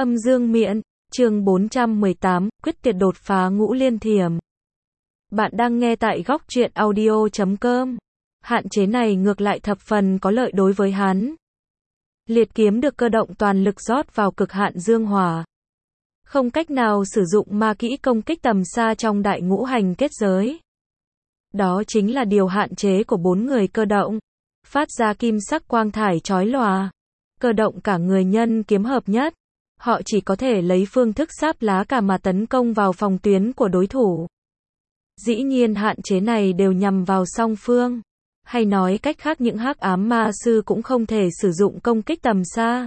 Âm dương miện, chương 418, quyết tuyệt đột phá ngũ liên thiểm. Bạn đang nghe tại góc truyện audio.com. Hạn chế này ngược lại thập phần có lợi đối với hắn. Liệt kiếm được cơ động toàn lực rót vào cực hạn dương hỏa. Không cách nào sử dụng ma kỹ công kích tầm xa trong đại ngũ hành kết giới. Đó chính là điều hạn chế của bốn người cơ động. Phát ra kim sắc quang thải chói lòa. Cơ động cả người nhân kiếm hợp nhất. Họ chỉ có thể lấy phương thức sáp lá cả mà tấn công vào phòng tuyến của đối thủ. Dĩ nhiên hạn chế này đều nhằm vào song phương. Hay nói cách khác những hắc ám ma sư cũng không thể sử dụng công kích tầm xa.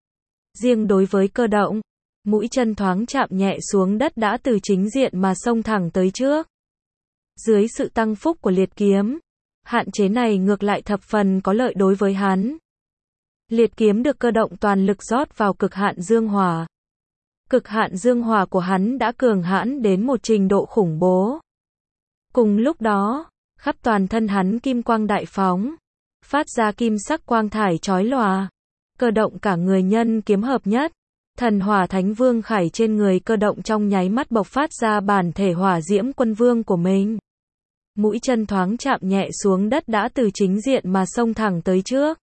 Riêng đối với cơ động, mũi chân thoáng chạm nhẹ xuống đất đã từ chính diện mà xông thẳng tới trước. Dưới sự tăng phúc của liệt kiếm, hạn chế này ngược lại thập phần có lợi đối với hắn. Liệt kiếm được cơ động toàn lực rót vào cực hạn dương hỏa. Cực hạn dương hỏa của hắn đã cường hãn đến một trình độ khủng bố. Cùng lúc đó, khắp toàn thân hắn kim quang đại phóng, phát ra kim sắc quang thải chói lòa. Cơ động cả người nhân kiếm hợp nhất, thần hỏa thánh vương khải trên người cơ động trong nháy mắt bộc phát ra bản thể hỏa diễm quân vương của mình. Mũi chân thoáng chạm nhẹ xuống đất đã từ chính diện mà xông thẳng tới trước.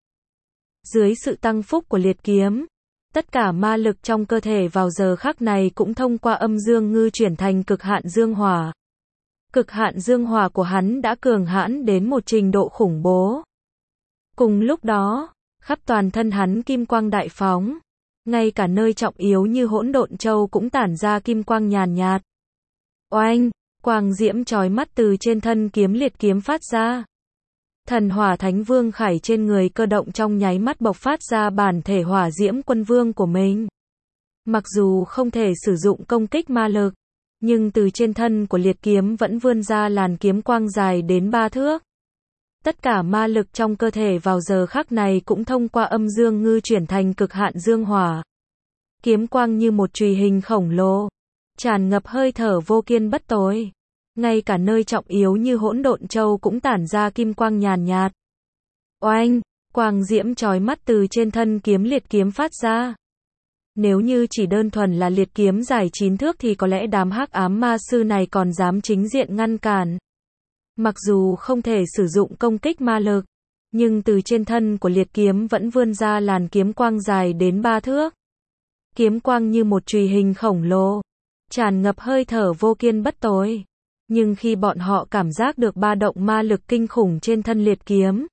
Dưới sự tăng phúc của liệt kiếm, tất cả ma lực trong cơ thể vào giờ khắc này cũng thông qua âm dương ngư chuyển thành cực hạn dương hỏa. Cực hạn dương hỏa của hắn đã cường hãn đến một trình độ khủng bố. Cùng lúc đó, khắp toàn thân hắn kim quang đại phóng, ngay cả nơi trọng yếu như hỗn độn châu cũng tản ra kim quang nhàn nhạt. Oanh, quang diễm chói mắt từ trên thân kiếm liệt kiếm phát ra. Thần hỏa thánh vương khải trên người cơ động trong nháy mắt bộc phát ra bản thể hỏa diễm quân vương của mình. Mặc dù không thể sử dụng công kích ma lực, nhưng từ trên thân của liệt kiếm vẫn vươn ra làn kiếm quang dài đến 3 thước. Tất cả ma lực trong cơ thể vào giờ khắc này cũng thông qua âm dương ngư chuyển thành cực hạn dương hỏa. Kiếm quang như một chùy hình khổng lồ, tràn ngập hơi thở vô kiên bất tồi. Ngay cả nơi trọng yếu như hỗn độn châu cũng tản ra kim quang nhàn nhạt. Oanh, quang diễm chói mắt từ trên thân kiếm liệt kiếm phát ra. Nếu như chỉ đơn thuần là liệt kiếm dài 9 thước thì có lẽ đám hắc ám ma sư này còn dám chính diện ngăn cản. Mặc dù không thể sử dụng công kích ma lực, nhưng từ trên thân của liệt kiếm vẫn vươn ra làn kiếm quang dài đến 3 thước. Kiếm quang như một chùy hình khổng lồ, tràn ngập hơi thở vô kiên bất tồi. Nhưng khi bọn họ cảm giác được ba động ma lực kinh khủng trên thân liệt kiếm,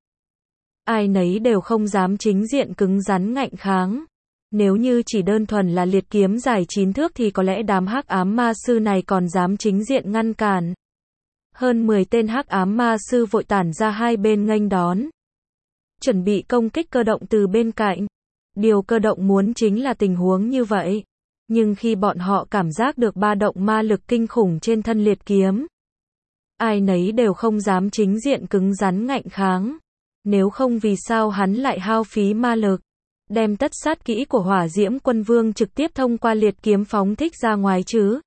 ai nấy đều không dám chính diện cứng rắn ngạnh kháng. Nếu như chỉ đơn thuần là liệt kiếm dài 9 thước thì có lẽ đám hắc ám ma sư này còn dám chính diện ngăn cản. Hơn 10 tên hắc ám ma sư vội tản ra hai bên nghênh đón, chuẩn bị công kích cơ động từ bên cạnh. Điều cơ động muốn chính là tình huống như vậy. Nhưng khi bọn họ cảm giác được ba động ma lực kinh khủng trên thân liệt kiếm, ai nấy đều không dám chính diện cứng rắn ngạnh kháng. Nếu không vì sao hắn lại hao phí ma lực, đem tất sát kỹ của hỏa diễm quân vương trực tiếp thông qua liệt kiếm phóng thích ra ngoài chứ?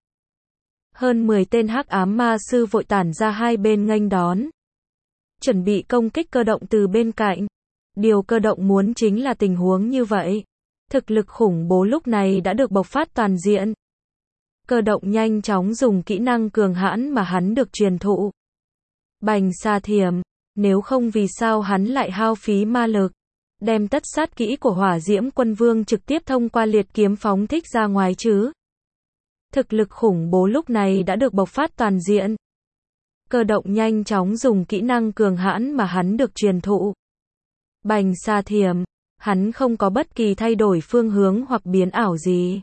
Hơn 10 tên hắc ám ma sư vội tản ra hai bên nghênh đón, chuẩn bị công kích cơ động từ bên cạnh. Điều cơ động muốn chính là tình huống như vậy. Thực lực khủng bố lúc này đã được bộc phát toàn diện. Cơ động nhanh chóng dùng kỹ năng cường hãn mà hắn được truyền thụ. Bành xa thiểm, nếu không vì sao hắn lại hao phí ma lực, đem tất sát kỹ của hỏa diễm quân vương trực tiếp thông qua liệt kiếm phóng thích ra ngoài chứ? Thực lực khủng bố lúc này đã được bộc phát toàn diện. Cơ động nhanh chóng dùng kỹ năng cường hãn mà hắn được truyền thụ. Bành xa thiểm, hắn không có bất kỳ thay đổi phương hướng hoặc biến ảo gì,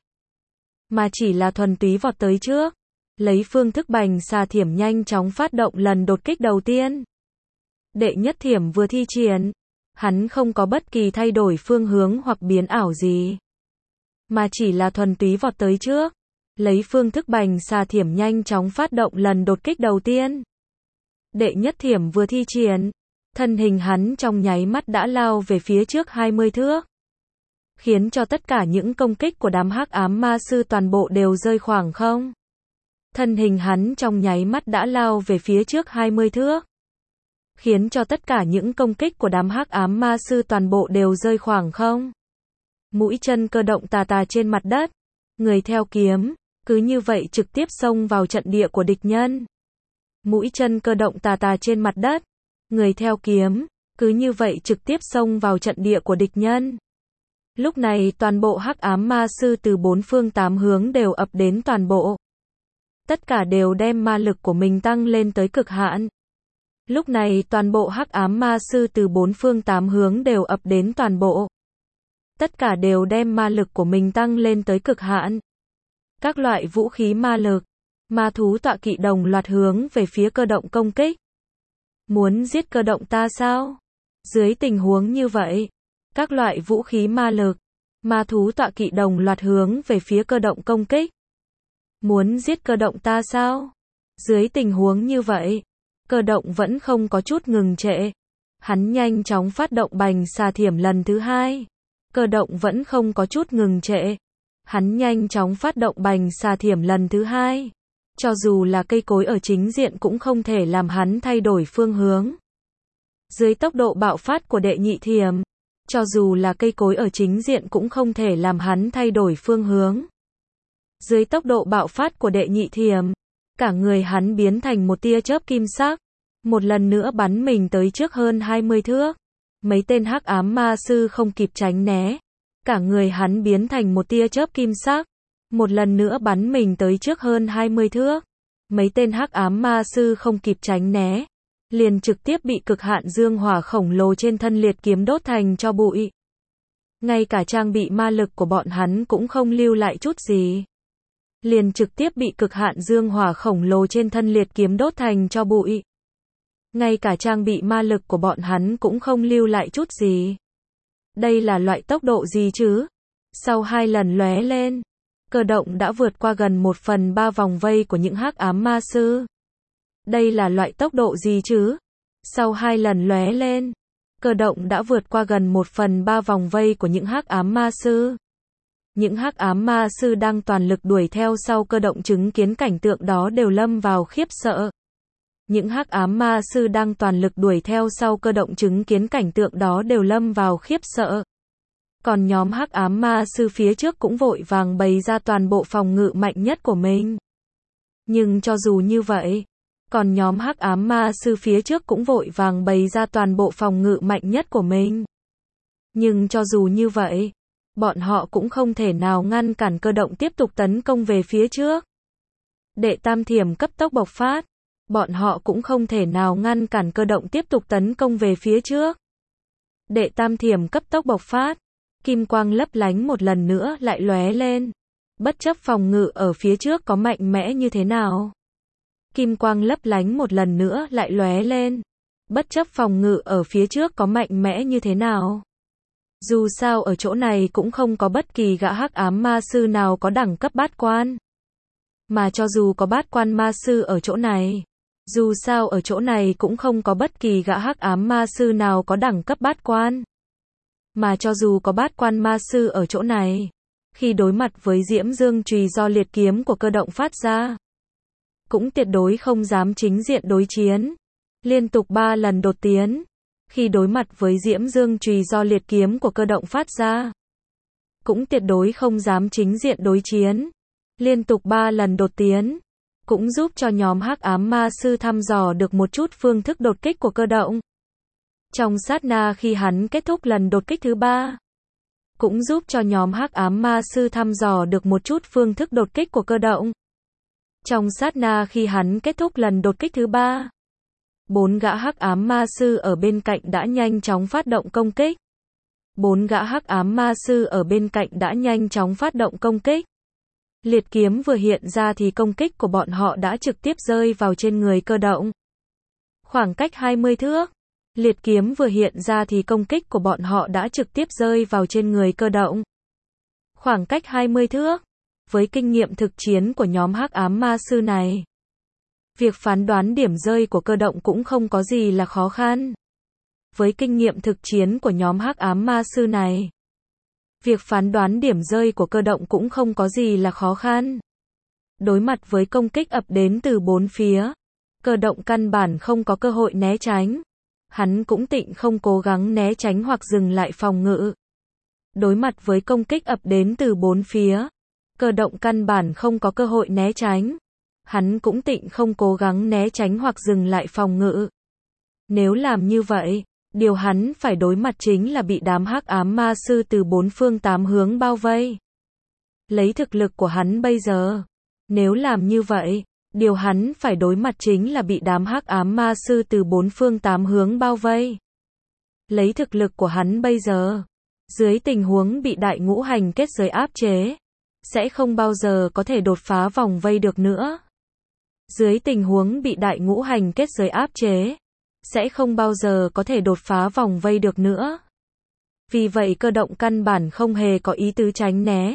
mà chỉ là thuần túy vọt tới trước, lấy phương thức bành xa thiểm nhanh chóng phát động lần đột kích đầu tiên. Đệ nhất thiểm vừa thi triển, hắn không có bất kỳ thay đổi phương hướng hoặc biến ảo gì, mà chỉ là thuần túy vọt tới trước, lấy phương thức bành xa thiểm nhanh chóng phát động lần đột kích đầu tiên. Đệ nhất thiểm vừa thi triển, thân hình hắn trong nháy mắt đã lao về phía trước 20 thước, khiến cho tất cả những công kích của đám hắc ám ma sư toàn bộ đều rơi khoảng không. Thân hình hắn trong nháy mắt đã lao về phía trước 20 thước, khiến cho tất cả những công kích của đám hắc ám ma sư toàn bộ đều rơi khoảng không. Mũi chân cơ động tà tà trên mặt đất, Người theo kiếm, cứ như vậy trực tiếp xông vào trận địa của địch nhân. Mũi chân cơ động tà tà trên mặt đất. Người theo kiếm, cứ như vậy trực tiếp xông vào trận địa của địch nhân. Lúc này toàn bộ hắc ám ma sư từ bốn phương tám hướng đều ập đến toàn bộ. Tất cả đều đem ma lực của mình tăng lên tới cực hạn. Lúc này toàn bộ hắc ám ma sư từ bốn phương tám hướng đều ập đến toàn bộ. Tất cả đều đem ma lực của mình tăng lên tới cực hạn. Các loại vũ khí ma lực, ma thú tọa kỵ đồng loạt hướng về phía cơ động công kích. Muốn giết cơ động ta sao? Dưới tình huống như vậy, các loại vũ khí ma lực, ma thú tọa kỵ đồng loạt hướng về phía cơ động công kích. Muốn giết cơ động ta sao? Dưới tình huống như vậy, cơ động vẫn không có chút ngừng trệ. Hắn nhanh chóng phát động bành xà thiểm lần thứ hai. Cơ động vẫn không có chút ngừng trệ. Hắn nhanh chóng phát động bành xà thiểm lần thứ hai. Cho dù là cây cối ở chính diện cũng không thể làm hắn thay đổi phương hướng. Dưới tốc độ bạo phát của đệ nhị thiểm, cho dù là cây cối ở chính diện cũng không thể làm hắn thay đổi phương hướng. Dưới tốc độ bạo phát của đệ nhị thiểm, cả người hắn biến thành một tia chớp kim sắc, một lần nữa bắn mình tới trước hơn 20 thước. Mấy tên hắc ám ma sư không kịp tránh né, cả người hắn biến thành một tia chớp kim sắc, một lần nữa bắn mình tới trước hơn 20 thước. Mấy tên hắc ám ma sư không kịp tránh né, liền trực tiếp bị cực hạn dương hỏa khổng lồ trên thân liệt kiếm đốt thành tro bụi. Ngay cả trang bị ma lực của bọn hắn cũng không lưu lại chút gì. Liền trực tiếp bị cực hạn dương hỏa khổng lồ trên thân liệt kiếm đốt thành tro bụi. Ngay cả trang bị ma lực của bọn hắn cũng không lưu lại chút gì. Đây là loại tốc độ gì chứ? Sau 2 lần lóe lên, cơ động đã vượt qua gần 1/3 vòng vây của những hắc ám ma sư. Đây là loại tốc độ gì chứ? Sau 2 lần lóe lên, cơ động đã vượt qua gần 1/3 vòng vây của những hắc ám ma sư. Những hắc ám ma sư đang toàn lực đuổi theo sau cơ động chứng kiến cảnh tượng đó đều lâm vào khiếp sợ. Những hắc ám ma sư đang toàn lực đuổi theo sau cơ động chứng kiến cảnh tượng đó đều lâm vào khiếp sợ. Còn nhóm hắc ám ma sư phía trước cũng vội vàng bày ra toàn bộ phòng ngự mạnh nhất của mình. Nhưng cho dù như vậy, còn nhóm hắc ám ma sư phía trước cũng vội vàng bày ra toàn bộ phòng ngự mạnh nhất của mình. Nhưng cho dù như vậy, bọn họ cũng không thể nào ngăn cản cơ động tiếp tục tấn công về phía trước. Đệ tam thiểm cấp tốc bộc phát, bọn họ cũng không thể nào ngăn cản cơ động tiếp tục tấn công về phía trước. Đệ tam thiểm cấp tốc bộc phát, kim quang lấp lánh một lần nữa lại lóe lên. Bất chấp phòng ngự ở phía trước có mạnh mẽ như thế nào. Kim quang lấp lánh một lần nữa lại lóe lên. Bất chấp phòng ngự ở phía trước có mạnh mẽ như thế nào. Dù sao ở chỗ này cũng không có bất kỳ gã hắc ám ma sư nào có đẳng cấp bát quan. Mà cho dù có bát quan ma sư ở chỗ này, dù sao ở chỗ này cũng không có bất kỳ gã hắc ám ma sư nào có đẳng cấp bát quan. Mà cho dù có bát quan ma sư ở chỗ này, khi đối mặt với diễm dương chùy do liệt kiếm của cơ động phát ra, cũng tuyệt đối không dám chính diện đối chiến. Liên tục 3 lần đột tiến, khi đối mặt với diễm dương chùy do liệt kiếm của cơ động phát ra, cũng tuyệt đối không dám chính diện đối chiến. Liên tục 3 lần đột tiến, cũng giúp cho nhóm hắc ám ma sư thăm dò được một chút phương thức đột kích của cơ động. Trong sát na khi hắn kết thúc lần đột kích thứ 3, cũng giúp cho nhóm hắc ám ma sư thăm dò được một chút phương thức đột kích của cơ động. Trong sát na khi hắn kết thúc lần đột kích thứ 3, 4 gã hắc ám ma sư ở bên cạnh đã nhanh chóng phát động công kích. 4 gã hắc ám ma sư ở bên cạnh đã nhanh chóng phát động công kích. Liệt kiếm vừa hiện ra thì công kích của bọn họ đã trực tiếp rơi vào trên người cơ động. Khoảng cách 20 thước. Liệt kiếm vừa hiện ra thì công kích của bọn họ đã trực tiếp rơi vào trên người cơ động. Khoảng cách 20 thước. Với kinh nghiệm thực chiến của nhóm hắc ám ma sư này, việc phán đoán điểm rơi của cơ động cũng không có gì là khó khăn. Với kinh nghiệm thực chiến của nhóm hắc ám ma sư này, việc phán đoán điểm rơi của cơ động cũng không có gì là khó khăn. Đối mặt với công kích ập đến từ 4 phía, cơ động căn bản không có cơ hội né tránh. Hắn cũng tịnh không cố gắng né tránh hoặc dừng lại phòng ngự. Đối mặt với công kích ập đến từ 4 phía, Cơ động căn bản không có cơ hội né tránh. Hắn cũng tịnh không cố gắng né tránh hoặc dừng lại phòng ngự. Nếu làm như vậy, điều hắn phải đối mặt chính là bị đám hắc ám ma sư từ bốn phương tám hướng bao vây. Lấy thực lực của hắn bây giờ, nếu làm như vậy, điều hắn phải đối mặt chính là bị đám hắc ám ma sư từ bốn phương tám hướng bao vây. Lấy thực lực của hắn bây giờ, dưới tình huống bị đại ngũ hành kết giới áp chế, sẽ không bao giờ có thể đột phá vòng vây được nữa. Dưới tình huống bị đại ngũ hành kết giới áp chế, sẽ không bao giờ có thể đột phá vòng vây được nữa. Vì vậy cơ động căn bản không hề có ý tứ tránh né.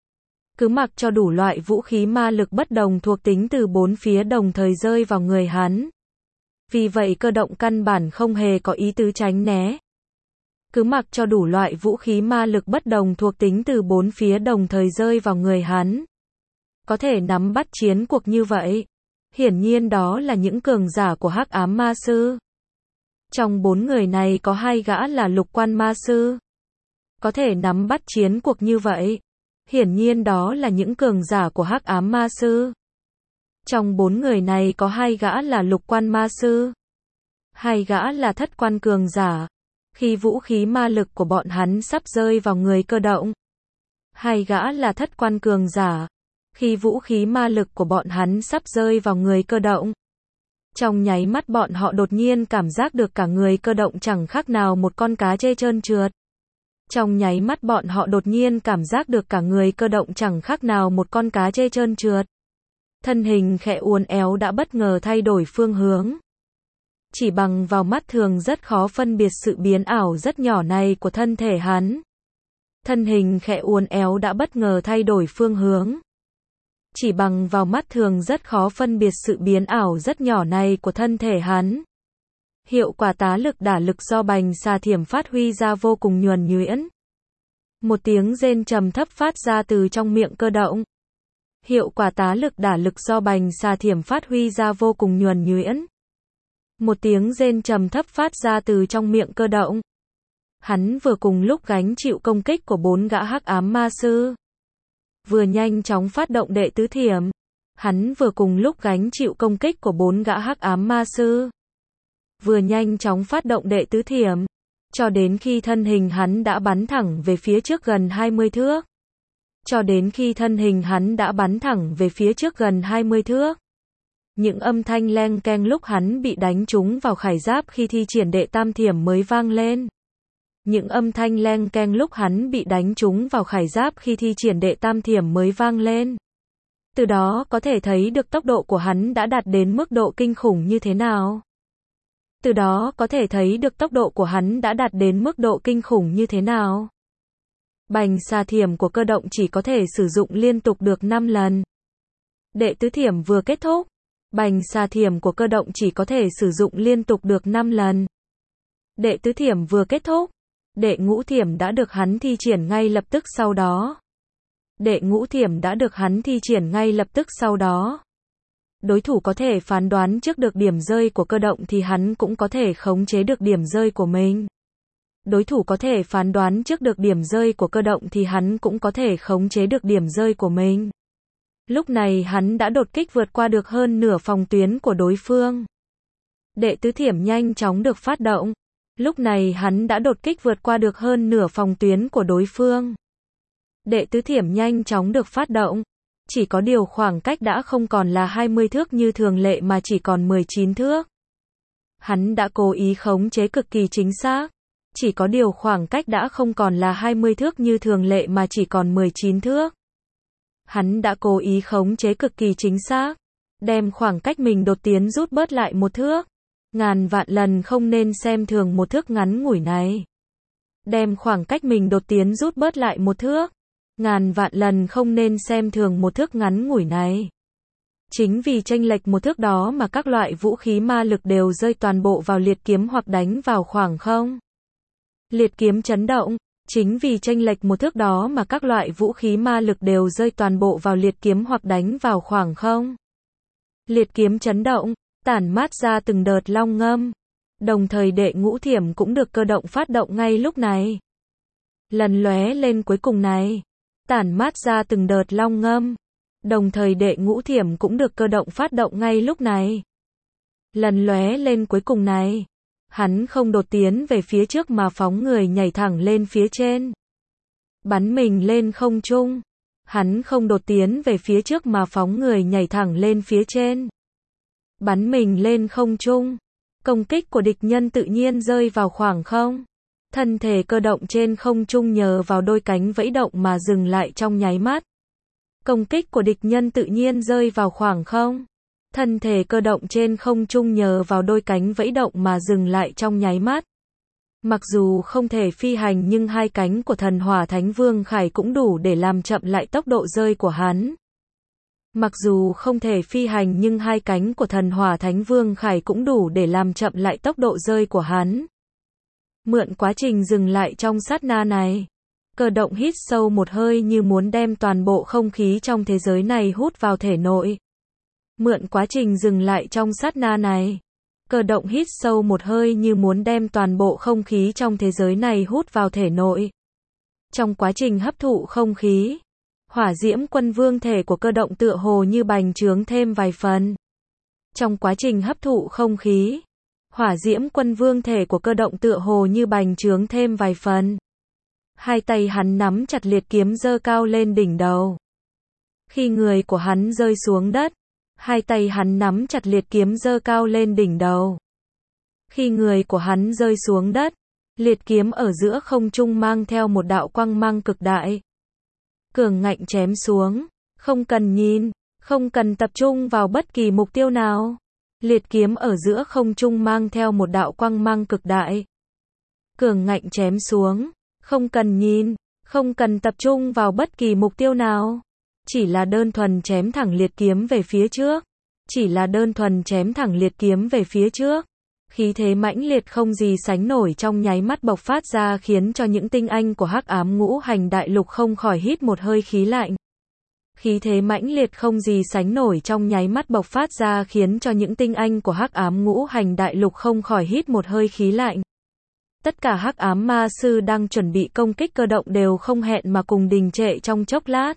Cứ mặc cho đủ loại vũ khí ma lực bất đồng thuộc tính từ bốn phía đồng thời rơi vào người hắn. Vì vậy cơ động căn bản không hề có ý tứ tránh né. Cứ mặc cho đủ loại vũ khí ma lực bất đồng thuộc tính từ bốn phía đồng thời rơi vào người hắn. Có thể nắm bắt chiến cuộc như vậy. Hiển nhiên đó là những cường giả của hắc ám ma sư. Trong bốn người này có hai gã là lục quan ma sư. Có thể nắm bắt chiến cuộc như vậy. Hiển nhiên đó là những cường giả của hắc ám ma sư. Trong bốn người này có hai gã là lục quan ma sư. Hai gã là thất quan cường giả. Khi vũ khí ma lực của bọn hắn sắp rơi vào người cơ động. Hai gã là thất quan cường giả. Khi vũ khí ma lực của bọn hắn sắp rơi vào người cơ động. Trong nháy mắt bọn họ đột nhiên cảm giác được cả người cơ động chẳng khác nào một con cá trê trơn trượt. Trong nháy mắt bọn họ đột nhiên cảm giác được cả người cơ động chẳng khác nào một con cá trê trơn trượt. Thân hình khẽ uốn éo đã bất ngờ thay đổi phương hướng. Chỉ bằng vào mắt thường rất khó phân biệt sự biến ảo rất nhỏ này của thân thể hắn. Thân hình khẽ uốn éo đã bất ngờ thay đổi phương hướng. Chỉ bằng vào mắt thường rất khó phân biệt sự biến ảo rất nhỏ này của thân thể hắn. Hiệu quả tá lực đả lực do bành xà thiểm phát huy ra vô cùng nhuần nhuyễn. Một tiếng rên trầm thấp phát ra từ trong miệng cơ động. Hiệu quả tá lực đả lực do bành xà thiểm phát huy ra vô cùng nhuần nhuyễn. Một tiếng rên trầm thấp phát ra từ trong miệng cơ động. Hắn vừa cùng lúc gánh chịu công kích của bốn gã hắc ám ma sư. Vừa nhanh chóng phát động đệ tứ thiểm. Hắn vừa cùng lúc gánh chịu công kích của bốn gã hắc ám ma sư. Vừa nhanh chóng phát động đệ tứ thiểm. Cho đến khi thân hình hắn đã bắn thẳng về phía trước gần 20 thước. Cho đến khi thân hình hắn đã bắn thẳng về phía trước gần 20 thước. Những âm thanh leng keng lúc hắn bị đánh trúng vào khải giáp khi thi triển đệ tam thiểm mới vang lên. Những âm thanh leng keng lúc hắn bị đánh trúng vào khải giáp khi thi triển đệ tam thiểm mới vang lên. Từ đó có thể thấy được tốc độ của hắn đã đạt đến mức độ kinh khủng như thế nào. Từ đó có thể thấy được tốc độ của hắn đã đạt đến mức độ kinh khủng như thế nào. Bành xà thiểm của cơ động chỉ có thể sử dụng liên tục được 5 lần. Đệ tứ thiểm vừa kết thúc. Bành xà thiểm của cơ động chỉ có thể sử dụng liên tục được 5 lần. Đệ tứ thiểm vừa kết thúc. Đệ ngũ thiểm đã được hắn thi triển ngay lập tức sau đó. Đệ ngũ thiểm đã được hắn thi triển ngay lập tức sau đó. Đối thủ có thể phán đoán trước được điểm rơi của cơ động thì hắn cũng có thể khống chế được điểm rơi của mình. Đối thủ có thể phán đoán trước được điểm rơi của cơ động thì hắn cũng có thể khống chế được điểm rơi của mình. Lúc này hắn đã đột kích vượt qua được hơn nửa phòng tuyến của đối phương. Đệ tứ thiểm nhanh chóng được phát động. Lúc này hắn đã đột kích vượt qua được hơn nửa phòng tuyến của đối phương. Đệ tứ thiểm nhanh chóng được phát động. Chỉ có điều khoảng cách đã không còn là 20 thước như thường lệ mà chỉ còn 19 thước. Hắn đã cố ý khống chế cực kỳ chính xác. Chỉ có điều khoảng cách đã không còn là 20 thước như thường lệ mà chỉ còn 19 thước. Hắn đã cố ý khống chế cực kỳ chính xác. Đem khoảng cách mình đột tiến rút bớt lại một thước. Ngàn vạn lần không nên xem thường một thước ngắn ngủi này. Đem khoảng cách mình đột tiến rút bớt lại một thước. Ngàn vạn lần không nên xem thường một thước ngắn ngủi này. Chính vì chênh lệch một thước đó mà các loại vũ khí ma lực đều rơi toàn bộ vào liệt kiếm hoặc đánh vào khoảng không. Liệt kiếm chấn động. Chính vì chênh lệch một thước đó mà các loại vũ khí ma lực đều rơi toàn bộ vào liệt kiếm hoặc đánh vào khoảng không. Liệt kiếm chấn động, tản mát ra từng đợt long ngâm. Đồng thời đệ ngũ thiểm cũng được cơ động phát động ngay lúc này. Lần lóe lên cuối cùng này, tản mát ra từng đợt long ngâm. Đồng thời đệ ngũ thiểm cũng được cơ động phát động ngay lúc này. Lần lóe lên cuối cùng này, hắn không đột tiến về phía trước mà phóng người nhảy thẳng lên phía trên. Bắn mình lên không trung. Hắn không đột tiến về phía trước mà phóng người nhảy thẳng lên phía trên. Bắn mình lên không trung. Công kích của địch nhân tự nhiên rơi vào khoảng không. Thân thể cơ động trên không trung nhờ vào đôi cánh vẫy động mà dừng lại trong nháy mắt. Công kích của địch nhân tự nhiên rơi vào khoảng không. Thân thể cơ động trên không trung nhờ vào đôi cánh vẫy động mà dừng lại trong nháy mắt. Mặc dù không thể phi hành nhưng hai cánh của thần hỏa thánh vương khải cũng đủ để làm chậm lại tốc độ rơi của hắn. Mặc dù không thể phi hành nhưng hai cánh của thần hỏa thánh vương khải cũng đủ để làm chậm lại tốc độ rơi của hắn. Mượn quá trình dừng lại trong sát na này, cơ động hít sâu một hơi như muốn đem toàn bộ không khí trong thế giới này hút vào thể nội. Mượn quá trình dừng lại trong sát na này, cơ động hít sâu một hơi như muốn đem toàn bộ không khí trong thế giới này hút vào thể nội. Trong quá trình hấp thụ không khí, hỏa diễm quân vương thể của cơ động tựa hồ như bành trướng thêm vài phần. Trong quá trình hấp thụ không khí, hỏa diễm quân vương thể của cơ động tựa hồ như bành trướng thêm vài phần. Hai tay hắn nắm chặt liệt kiếm giơ cao lên đỉnh đầu. Khi người của hắn rơi xuống đất, hai tay hắn nắm chặt liệt kiếm giơ cao lên đỉnh đầu. Khi người của hắn rơi xuống đất, liệt kiếm ở giữa không trung mang theo một đạo quang mang cực đại. Cường ngạnh chém xuống, không cần nhìn, không cần tập trung vào bất kỳ mục tiêu nào. Liệt kiếm ở giữa không trung mang theo một đạo quang mang cực đại. Cường ngạnh chém xuống, không cần nhìn, không cần tập trung vào bất kỳ mục tiêu nào. Chỉ là đơn thuần chém thẳng liệt kiếm về phía trước. Chỉ là đơn thuần chém thẳng liệt kiếm về phía trước. Khí thế mãnh liệt không gì sánh nổi trong nháy mắt bộc phát ra khiến cho những tinh anh của Hắc Ám Ngũ Hành Đại Lục không khỏi hít một hơi khí lạnh. Khí thế mãnh liệt không gì sánh nổi trong nháy mắt bộc phát ra khiến cho những tinh anh của Hắc Ám Ngũ Hành Đại Lục không khỏi hít một hơi khí lạnh. Tất cả Hắc Ám Ma sư đang chuẩn bị công kích cơ động đều không hẹn mà cùng đình trệ trong chốc lát.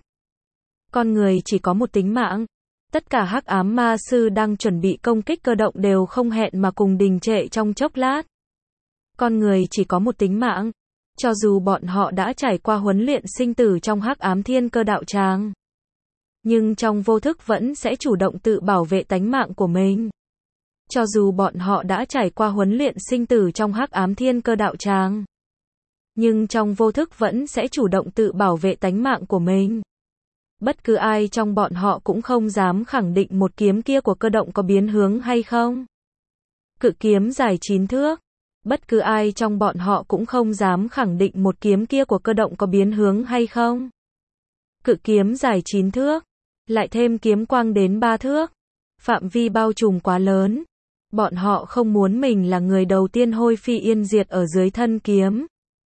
Con người chỉ có một tính mạng. Tất cả Hắc Ám Ma sư đang chuẩn bị công kích cơ động đều không hẹn mà cùng đình trệ trong chốc lát. Con người chỉ có một tính mạng. Cho dù bọn họ đã trải qua huấn luyện sinh tử trong Hắc Ám Thiên Cơ Đạo Tràng, nhưng trong vô thức vẫn sẽ chủ động tự bảo vệ tánh mạng của mình. Cho dù bọn họ đã trải qua huấn luyện sinh tử trong Hắc Ám Thiên Cơ Đạo Tràng, nhưng trong vô thức vẫn sẽ chủ động tự bảo vệ tánh mạng của mình. Bất cứ ai trong bọn họ cũng không dám khẳng định một kiếm kia của cơ động có biến hướng hay không. Cự kiếm dài 9 thước. Bất cứ ai trong bọn họ cũng không dám khẳng định một kiếm kia của cơ động có biến hướng hay không. Cự kiếm dài 9 thước. Lại thêm kiếm quang đến 3 thước. Phạm vi bao trùm quá lớn. Bọn họ không muốn mình là người đầu tiên hôi phi yên diệt ở dưới thân kiếm.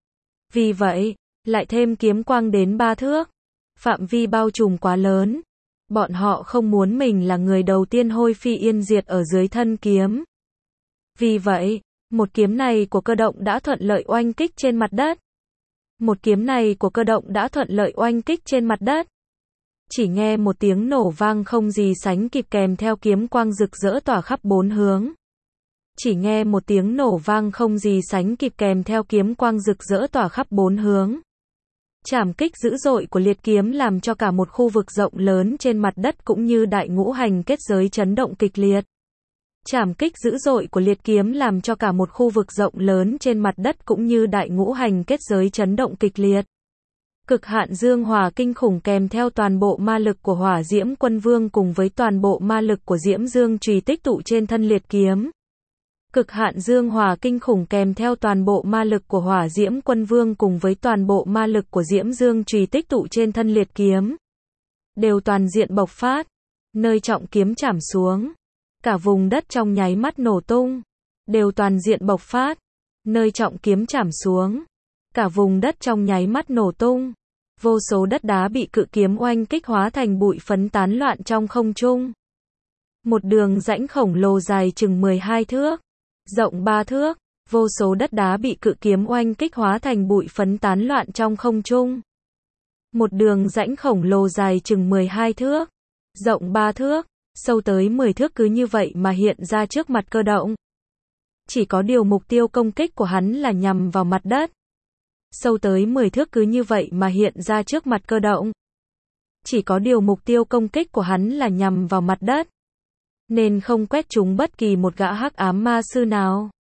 Vì vậy, lại thêm kiếm quang đến 3 thước. Phạm vi bao trùm quá lớn. Bọn họ không muốn mình là người đầu tiên hôi phi yên diệt ở dưới thân kiếm. Vì vậy, một kiếm này của cơ động đã thuận lợi oanh kích trên mặt đất. Một kiếm này của cơ động đã thuận lợi oanh kích trên mặt đất. Chỉ nghe một tiếng nổ vang không gì sánh kịp kèm theo kiếm quang rực rỡ tỏa khắp bốn hướng. Chỉ nghe một tiếng nổ vang không gì sánh kịp kèm theo kiếm quang rực rỡ tỏa khắp bốn hướng. Chảm kích dữ dội của liệt kiếm làm cho cả một khu vực rộng lớn trên mặt đất cũng như đại ngũ hành kết giới chấn động kịch liệt. Chảm kích dữ dội của liệt kiếm làm cho cả một khu vực rộng lớn trên mặt đất cũng như đại ngũ hành kết giới chấn động kịch liệt. Cực hạn dương hỏa kinh khủng kèm theo toàn bộ ma lực của Hỏa Diễm Quân Vương cùng với toàn bộ ma lực của Diễm Dương Chùy tích tụ trên thân liệt kiếm. Cực hạn dương hỏa kinh khủng kèm theo toàn bộ ma lực của Hỏa Diễm Quân Vương cùng với toàn bộ ma lực của Diễm Dương Chùy tích tụ trên thân liệt kiếm. Đều toàn diện bộc phát. Nơi trọng kiếm chảm xuống. Cả vùng đất trong nháy mắt nổ tung. Đều toàn diện bộc phát. Nơi trọng kiếm chảm xuống. Cả vùng đất trong nháy mắt nổ tung. Vô số đất đá bị cự kiếm oanh kích hóa thành bụi phấn tán loạn trong không trung. Một đường rãnh khổng lồ dài chừng 12 thước. Rộng 3 thước, vô số đất đá bị cự kiếm oanh kích hóa thành bụi phấn tán loạn trong không trung. Một đường rãnh khổng lồ dài chừng 12 thước, rộng 3 thước, sâu tới 10 thước cứ như vậy mà hiện ra trước mặt Cơ Động. Chỉ có điều mục tiêu công kích của hắn là nhằm vào mặt đất. Sâu tới 10 thước cứ như vậy mà hiện ra trước mặt Cơ Động. Chỉ có điều mục tiêu công kích của hắn là nhằm vào mặt đất, nên không quét trúng bất kỳ một gã hắc ám ma sư nào.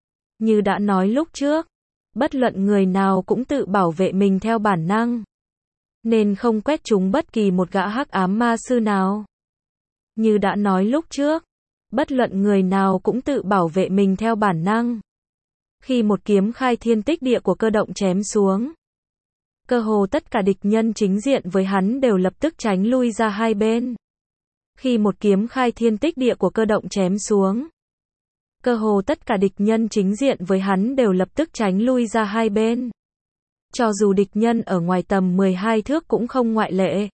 Như đã nói lúc trước, bất luận người nào cũng tự bảo vệ mình theo bản năng, nên không quét trúng bất kỳ một gã hắc ám ma sư nào. Như đã nói lúc trước, bất luận người nào cũng tự bảo vệ mình theo bản năng. Khi một kiếm khai thiên tích địa của Cơ Động chém xuống, cơ hồ tất cả địch nhân chính diện với hắn đều lập tức tránh lui ra hai bên. Khi một kiếm khai thiên tích địa của Cơ Động chém xuống, cơ hồ tất cả địch nhân chính diện với hắn đều lập tức tránh lui ra hai bên. Cho dù địch nhân ở ngoài tầm 12 thước cũng không ngoại lệ.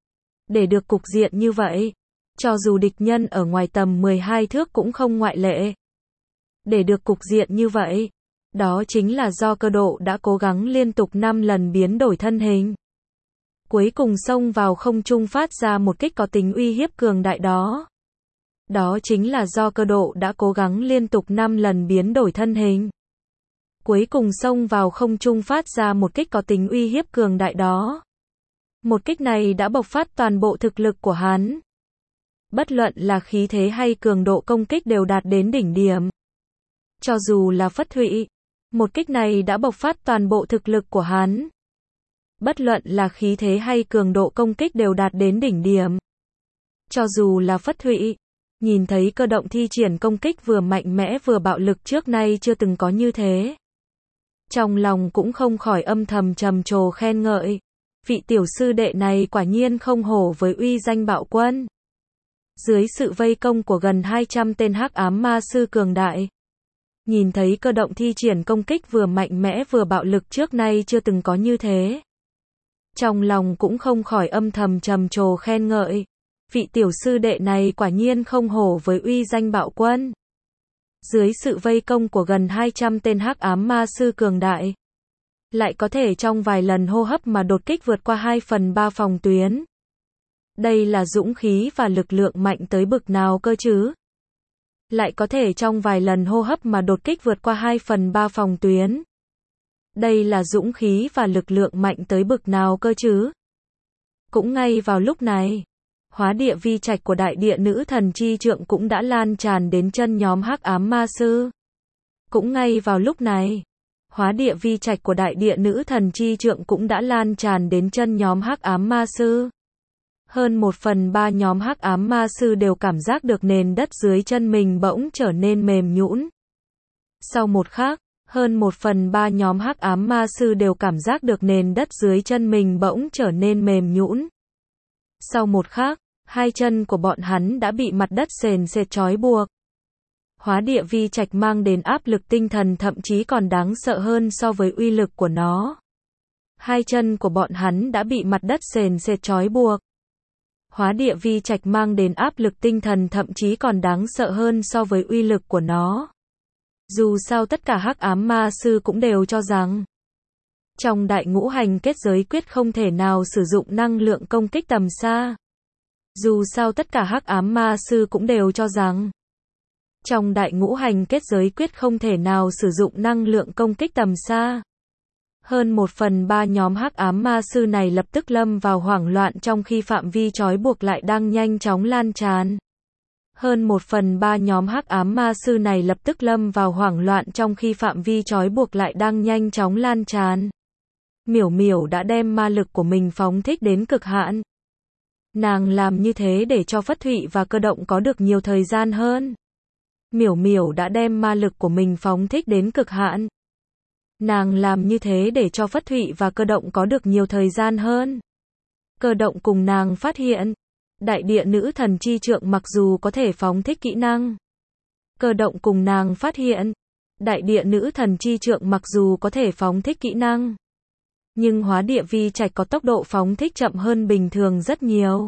Để được cục diện như vậy, cho dù địch nhân ở ngoài tầm 12 thước cũng không ngoại lệ. Để được cục diện như vậy, đó chính là do Cơ Độ đã cố gắng liên tục 5 lần biến đổi thân hình. Cuối cùng xông vào không trung phát ra một kích có tính uy hiếp cường đại đó. Đó chính là do Cơ Độ đã cố gắng liên tục 5 lần biến đổi thân hình. Cuối cùng xông vào không trung phát ra một kích có tính uy hiếp cường đại đó. Một kích này đã bộc phát toàn bộ thực lực của hắn. Bất luận là khí thế hay cường độ công kích đều đạt đến đỉnh điểm. Cho dù là Phất Thụy, một kích này đã bộc phát toàn bộ thực lực của hắn. Bất luận là khí thế hay cường độ công kích đều đạt đến đỉnh điểm. Cho dù là Phất Thụy, nhìn thấy Cơ Động thi triển công kích vừa mạnh mẽ vừa bạo lực trước nay chưa từng có như thế, trong lòng cũng không khỏi âm thầm trầm trồ khen ngợi. Vị tiểu sư đệ này quả nhiên không hổ với uy danh bạo quân. Dưới sự vây công của gần 200 tên hắc ám ma sư cường đại, nhìn thấy Cơ Động thi triển công kích vừa mạnh mẽ vừa bạo lực trước nay chưa từng có như thế, trong lòng cũng không khỏi âm thầm trầm trồ khen ngợi. Vị tiểu sư đệ này quả nhiên không hổ với uy danh bạo quân. Dưới sự vây công của gần 200 tên hắc ám ma sư cường đại, lại có thể trong vài lần hô hấp mà đột kích vượt qua 2/3 phòng tuyến. Đây là dũng khí và lực lượng mạnh tới bực nào cơ chứ? Lại có thể trong vài lần hô hấp mà đột kích vượt qua 2/3 phòng tuyến. Đây là dũng khí và lực lượng mạnh tới bực nào cơ chứ? Cũng ngay vào lúc này, hóa địa vi trạch của đại địa nữ thần chi trượng cũng đã lan tràn đến chân nhóm hắc ám ma sư. Cũng ngay vào lúc này, hóa địa vi trạch của đại địa nữ thần chi trượng cũng đã lan tràn đến chân nhóm hắc ám ma sư. Hơn 1/3 nhóm hắc ám ma sư đều cảm giác được nền đất dưới chân mình bỗng trở nên mềm nhũn. Sau một khắc, hơn 1/3 nhóm hắc ám ma sư đều cảm giác được nền đất dưới chân mình bỗng trở nên mềm nhũn. Sau một khắc, hai chân của bọn hắn đã bị mặt đất sền sệt trói buộc. Hóa địa vi trạch mang đến áp lực tinh thần thậm chí còn đáng sợ hơn so với uy lực của nó. Hai chân của bọn hắn đã bị mặt đất sền sệt trói buộc. Hóa địa vi trạch mang đến áp lực tinh thần thậm chí còn đáng sợ hơn so với uy lực của nó. Dù sao tất cả hắc ám ma sư cũng đều cho rằng, trong đại ngũ hành kết giới quyết không thể nào sử dụng năng lượng công kích tầm xa. Dù sao tất cả hắc ám ma sư cũng đều cho rằng, trong đại ngũ hành kết giới quyết không thể nào sử dụng năng lượng công kích tầm xa. Hơn 1/3 nhóm hắc ám ma sư này lập tức lâm vào hoảng loạn trong khi phạm vi trói buộc lại đang nhanh chóng lan tràn. Hơn 1/3 nhóm hắc ám ma sư này lập tức lâm vào hoảng loạn trong khi phạm vi trói buộc lại đang nhanh chóng lan tràn. Miểu Miểu đã đem ma lực của mình phóng thích đến cực hạn. Nàng làm như thế để cho Phất Thụy và Cơ Động có được nhiều thời gian hơn. Miểu Miểu đã đem ma lực của mình phóng thích đến cực hạn. Nàng làm như thế để cho Phất Thụy và Cơ Động có được nhiều thời gian hơn. Cơ Động cùng nàng phát hiện, đại địa nữ thần chi trượng mặc dù có thể phóng thích kỹ năng. Cơ Động cùng nàng phát hiện, đại địa nữ thần chi trượng mặc dù có thể phóng thích kỹ năng, nhưng hóa địa vi trạch có tốc độ phóng thích chậm hơn bình thường rất nhiều.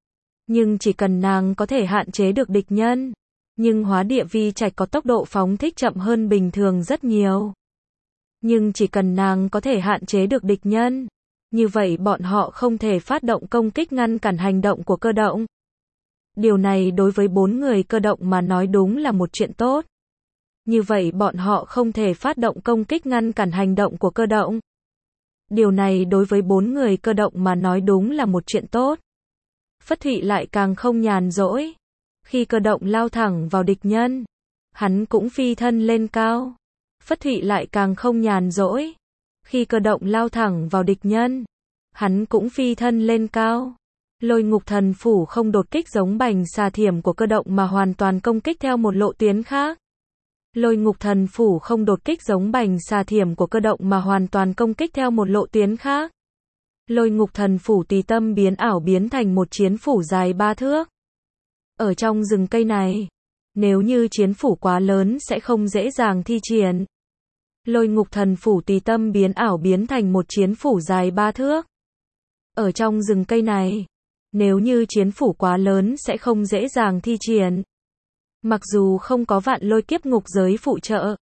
Nhưng chỉ cần nàng có thể hạn chế được địch nhân, nhưng hóa địa vi trạch có tốc độ phóng thích chậm hơn bình thường rất nhiều. Nhưng chỉ cần nàng có thể hạn chế được địch nhân, Như vậy bọn họ không thể phát động công kích ngăn cản hành động của cơ động. Điều này đối với 4 người cơ động mà nói đúng là một chuyện tốt. Như vậy bọn họ không thể phát động công kích ngăn cản hành động của cơ động. Điều này đối với 4 người cơ động mà nói đúng là một chuyện tốt. Phất Thụy lại càng không nhàn rỗi. Khi cơ động lao thẳng vào địch nhân, hắn cũng phi thân lên cao. Phất Thụy lại càng không nhàn rỗi. Khi cơ động lao thẳng vào địch nhân, hắn cũng phi thân lên cao. Lôi ngục thần phủ không đột kích giống bành xà thiểm của cơ động mà hoàn toàn công kích theo một lộ tuyến khác. Lôi ngục thần phủ không đột kích giống bành xà thiểm của cơ động mà hoàn toàn công kích theo một lộ tuyến khác. Lôi ngục thần phủ tùy tâm biến ảo biến thành một chiến phủ dài 3 thước. Ở trong rừng cây này, nếu như chiến phủ quá lớn sẽ không dễ dàng thi triển. Lôi ngục thần phủ tùy tâm biến ảo biến thành một chiến phủ dài 3 thước. Ở trong rừng cây này, nếu như chiến phủ quá lớn sẽ không dễ dàng thi triển. Mặc dù không có vạn lôi kiếp ngục giới phụ trợ,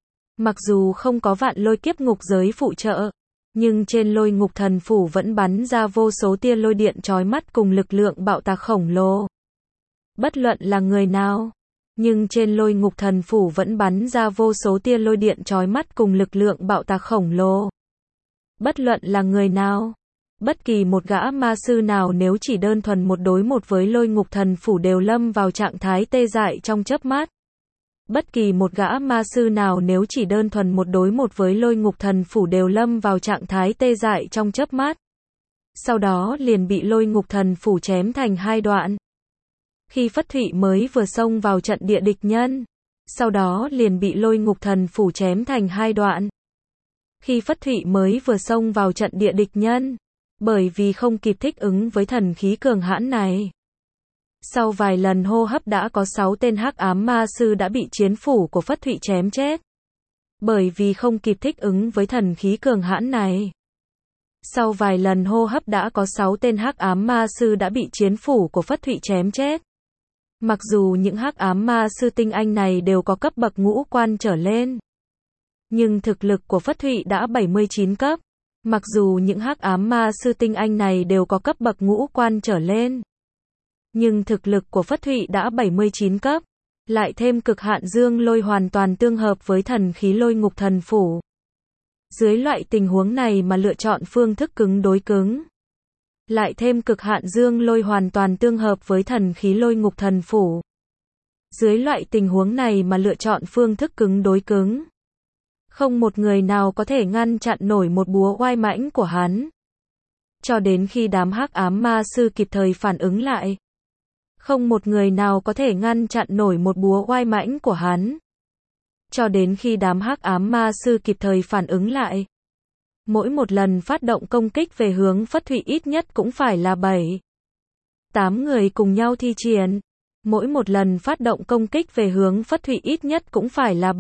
nhưng trên lôi ngục thần phủ vẫn bắn ra vô số tia lôi điện chói mắt cùng lực lượng bạo tạc khổng lồ. Bất luận là người nào, nhưng trên lôi ngục thần phủ vẫn bắn ra vô số tia lôi điện chói mắt cùng lực lượng bạo tạc khổng lồ. Bất luận là người nào, bất kỳ một gã ma sư nào nếu chỉ đơn thuần một đối một với lôi ngục thần phủ đều lâm vào trạng thái tê dại trong chớp mắt. Bất kỳ một gã ma sư nào nếu chỉ đơn thuần một đối một với lôi ngục thần phủ đều lâm vào trạng thái tê dại trong chớp mắt. Sau đó liền bị lôi ngục thần phủ chém thành 2 đoạn. Khi Phất Thụy mới vừa xông vào trận địa địch nhân, sau đó liền bị lôi ngục thần phủ chém thành 2 đoạn. Khi Phất Thụy mới vừa xông vào trận địa địch nhân, bởi vì không kịp thích ứng với thần khí cường hãn này. Sau vài lần hô hấp đã có 6 tên hắc ám ma sư đã bị chiến phủ của Phất Thụy chém chết. Bởi vì không kịp thích ứng với thần khí cường hãn này. Sau vài lần hô hấp đã có 6 tên hắc ám ma sư đã bị chiến phủ của Phất Thụy chém chết. Mặc dù những hắc ám ma sư tinh anh này đều có cấp bậc ngũ quan trở lên, nhưng thực lực của Phất Thụy đã 79 cấp. Mặc dù những hắc ám ma sư tinh anh này đều có cấp bậc ngũ quan trở lên, nhưng thực lực của Phất Thụy đã 79 cấp, lại thêm cực hạn dương lôi hoàn toàn tương hợp với thần khí lôi ngục thần phủ. Dưới loại tình huống này mà lựa chọn phương thức cứng đối cứng. Lại thêm cực hạn dương lôi hoàn toàn tương hợp với thần khí lôi ngục thần phủ. Dưới loại tình huống này mà lựa chọn phương thức cứng đối cứng. Không một người nào có thể ngăn chặn nổi một búa oai mãnh của hắn. Cho đến khi đám hắc ám ma sư kịp thời phản ứng lại. Không một người nào có thể ngăn chặn nổi một búa oai mãnh của hắn. Cho đến khi đám hắc ám ma sư kịp thời phản ứng lại. Mỗi một lần phát động công kích về hướng Phất Thụy ít nhất cũng phải là 7-8 người cùng nhau thi triển. Mỗi một lần phát động công kích về hướng Phất Thụy ít nhất cũng phải là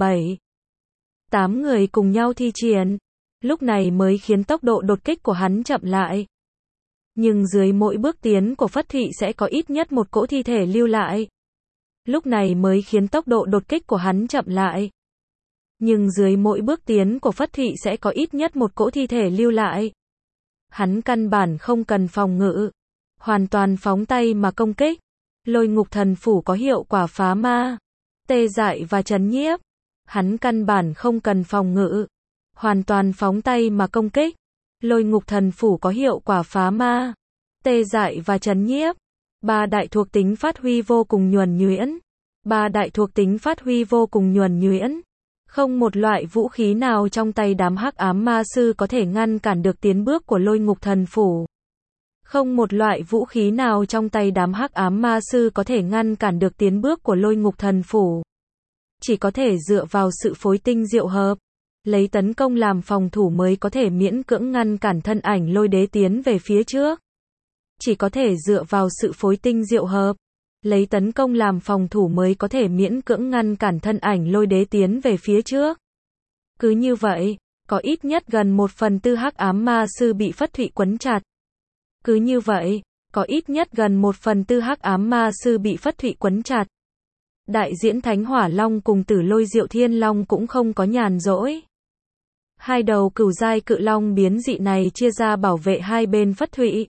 7-8 người cùng nhau thi triển. Lúc này mới khiến tốc độ đột kích của hắn chậm lại. Nhưng dưới mỗi bước tiến của Phất Thụy sẽ có ít nhất một cỗ thi thể lưu lại. Lúc này mới khiến tốc độ đột kích của hắn chậm lại. Nhưng dưới mỗi bước tiến của Phất Thụy sẽ có ít nhất một cỗ thi thể lưu lại. Hắn căn bản không cần phòng ngự. Hoàn toàn phóng tay mà công kích. Lôi ngục thần phủ có hiệu quả phá ma, tê dại và trấn nhiếp. Hắn căn bản không cần phòng ngự. Hoàn toàn phóng tay mà công kích. Lôi ngục thần phủ có hiệu quả phá ma, tê dại và trấn nhiếp. 3 đại thuộc tính phát huy vô cùng nhuần nhuyễn. 3 đại thuộc tính phát huy vô cùng nhuần nhuyễn. Không một loại vũ khí nào trong tay đám hắc ám ma sư có thể ngăn cản được tiến bước của lôi ngục thần phủ. Không một loại vũ khí nào trong tay đám hắc ám ma sư có thể ngăn cản được tiến bước của lôi ngục thần phủ. Chỉ có thể dựa vào sự phối tinh diệu hợp, lấy tấn công làm phòng thủ mới có thể miễn cưỡng ngăn cản thân ảnh lôi đế tiến về phía trước. Chỉ có thể dựa vào sự phối tinh diệu hợp, lấy tấn công làm phòng thủ mới có thể miễn cưỡng ngăn cản thân ảnh lôi đế tiến về phía trước. Cứ như vậy, có ít nhất gần 1/4 hắc ám ma sư bị Phất Thụy quấn chặt. Cứ như vậy, có ít nhất gần 1/4 hắc ám ma sư bị Phất Thụy quấn chặt. Đại diễn Thánh Hỏa Long cùng Tử Lôi Diệu Thiên Long cũng không có nhàn rỗi. Hai đầu cửu giai cự long biến dị này chia ra bảo vệ hai bên phất thụy.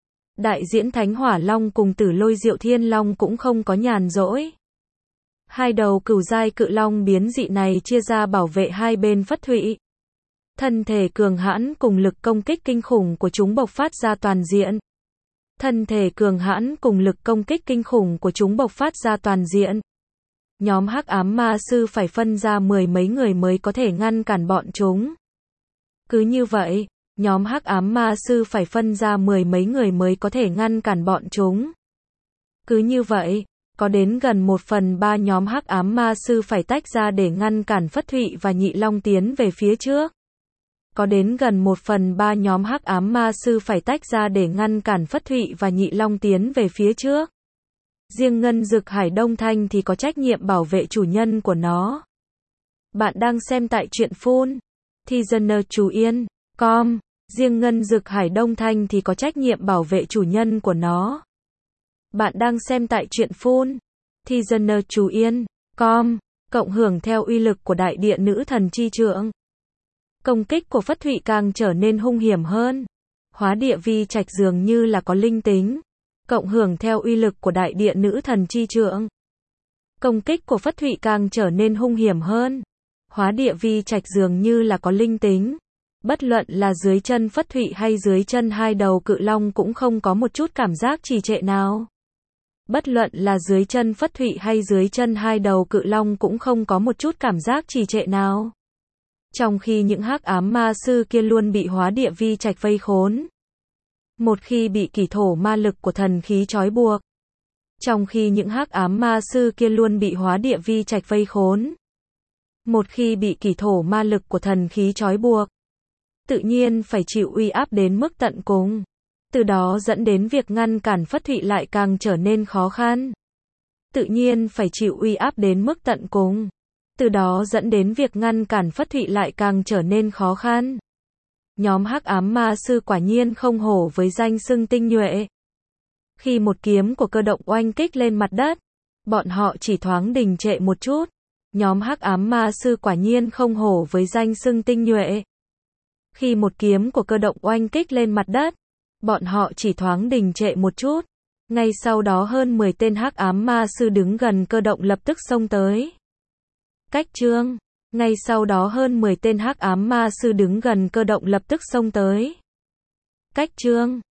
Đại diễn Thánh Hỏa Long cùng Tử Lôi Diệu Thiên Long cũng không có nhàn rỗi. Hai đầu cửu giai cự long biến dị này chia ra bảo vệ hai bên phất thụy. Thân thể cường hãn cùng lực công kích kinh khủng của chúng bộc phát ra toàn diện. Thân thể cường hãn cùng lực công kích kinh khủng của chúng bộc phát ra toàn diện. Nhóm hắc ám ma sư phải phân ra mười mấy người mới có thể ngăn cản bọn chúng. Cứ như vậy, nhóm hắc ám ma sư phải phân ra mười mấy người mới có thể ngăn cản bọn chúng. Cứ như vậy, có đến gần 1/3 nhóm hắc ám ma sư phải tách ra để ngăn cản Phất Thụy và Nhị Long tiến về phía trước. Có đến gần 1/3 nhóm hắc ám ma sư phải tách ra để ngăn cản Phất Thụy và Nhị Long tiến về phía trước. Riêng Ngân Dực Hải Đông Thanh thì có trách nhiệm bảo vệ chủ nhân của nó. Bạn đang xem tại truyện phun Theaser Chú Yên com. Riêng Ngân Dực Hải Đông Thanh thì có trách nhiệm bảo vệ chủ nhân của nó. Bạn đang xem tại truyện phun Theaser Chú Yên com. Cộng hưởng theo uy lực của Đại Địa Nữ Thần Chi Trượng. Công kích của Phất Thụy càng trở nên hung hiểm hơn. Hóa địa vi trạch dường như là có linh tính. Cộng hưởng theo uy lực của Đại Địa Nữ Thần Chi Trượng. Công kích của Phất Thụy càng trở nên hung hiểm hơn. Hóa địa vi trạch dường như là có linh tính. Bất luận là dưới chân Phất Thụy hay dưới chân hai đầu cự long cũng không có một chút cảm giác trì trệ nào. Bất luận là dưới chân Phất Thụy hay dưới chân hai đầu cự long cũng không có một chút cảm giác trì trệ nào. Trong khi những hắc ám ma sư kia luôn bị hóa địa vi trạch vây khốn. Một khi bị kỷ thổ ma lực của thần khí trói buộc. Trong khi những hắc ám ma sư kia luôn bị hóa địa vi trạch vây khốn. Một khi bị kỷ thổ ma lực của thần khí trói buộc. Tự nhiên phải chịu uy áp đến mức tận cùng. Từ đó dẫn đến việc ngăn cản Phất Thụy lại càng trở nên khó khăn. Tự nhiên phải chịu uy áp đến mức tận cùng. Từ đó dẫn đến việc ngăn cản Phất Thụy lại càng trở nên khó khăn. Nhóm hắc ám ma sư quả nhiên không hổ với danh xưng tinh nhuệ. Khi một kiếm của Cơ Động oanh kích lên mặt đất, bọn họ chỉ thoáng đình trệ một chút. Nhóm hắc ám ma sư quả nhiên không hổ với danh xưng tinh nhuệ. Khi một kiếm của Cơ Động oanh kích lên mặt đất, bọn họ chỉ thoáng đình trệ một chút. Ngay sau đó hơn 10 tên hắc ám ma sư đứng gần Cơ Động lập tức xông tới. Cách chương. Ngay sau đó hơn 10 tên hắc ám ma sư đứng gần Cơ Động lập tức xông tới. Cách chương.